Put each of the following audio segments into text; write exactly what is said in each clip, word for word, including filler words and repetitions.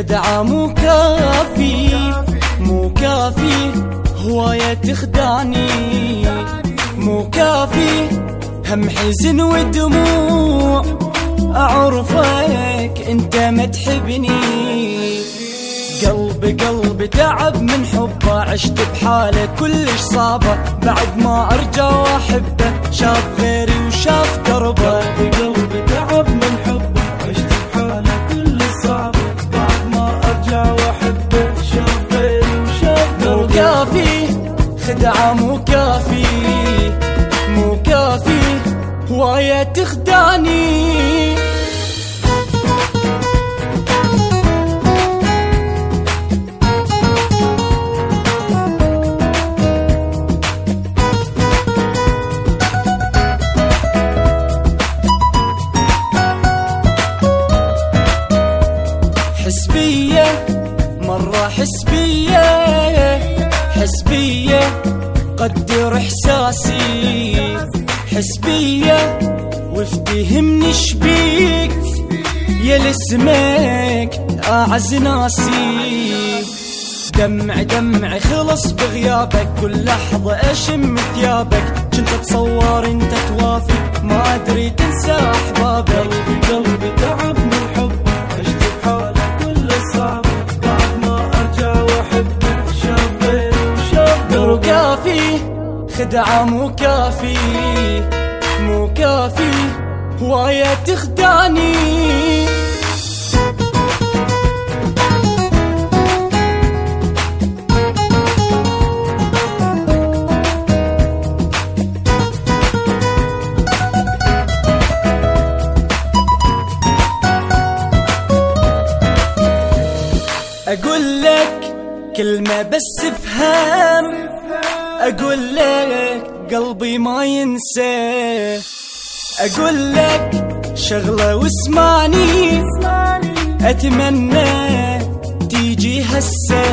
خدعة مو كافي مو كافي، هواية تخدعني مو كافي، هم حزن ودموع أعرفك أنت ما تحبني. قلبي قلبي تعب من حبه، عشت بحاله كلش صعبة، بعد ما أرجع وأحبه شاف غيري وشاف دربه. قلبي قلبي تعب من حبه، عشت بحاله كلش صعبة، بعد ما أرجع وأحبه شاف غيري وشاف دربه. مو كافي خدعة مو كافي مو كافي، هواية تخدعني. حسبية مرة حسبية حسبية، قدر إحساسي حسبية، وافتهمني شبيك يا لسمك أعز ناسي. دمع دمعي خلص بغيابك، كل لحظة أشم ثيابك، كنت أتصور أنت توافق، ما أدري تنسى أحبابك. قلبي قلبي تعب من حبه، عشت بحاله كل صعب، بعد ما أرجع وأحبه شاف غيري وشاف دربه. مو كافي خدعة مو كافي مو كافي، هواية تخدعني. أقول لك كلمة بس افهم، أقول لك قلبي ما ينسى، أقول لك شغلة واسمعني، أتمنى تيجي هسه،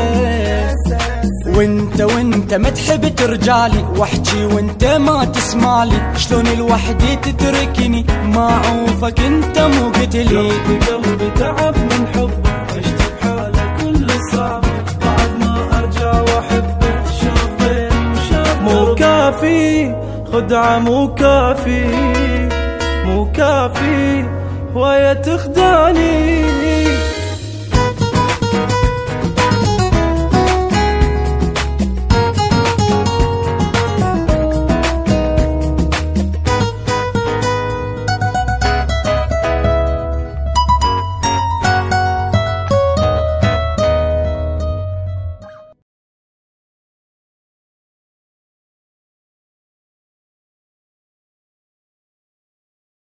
وانت وانت ما تحب ترجعلي، واحكي وانت ما تسمعلي، شلون الوحدة تتركني، ما عوفك انت مو قتلي. قلبي قلبي تعب من حبه، عشت بحاله كل صعب، بعد ما أرجع وأحبه شاف غيري وشاف دربه. مو كافي خدعة مو كافي مو كافي، هواية تخدعني.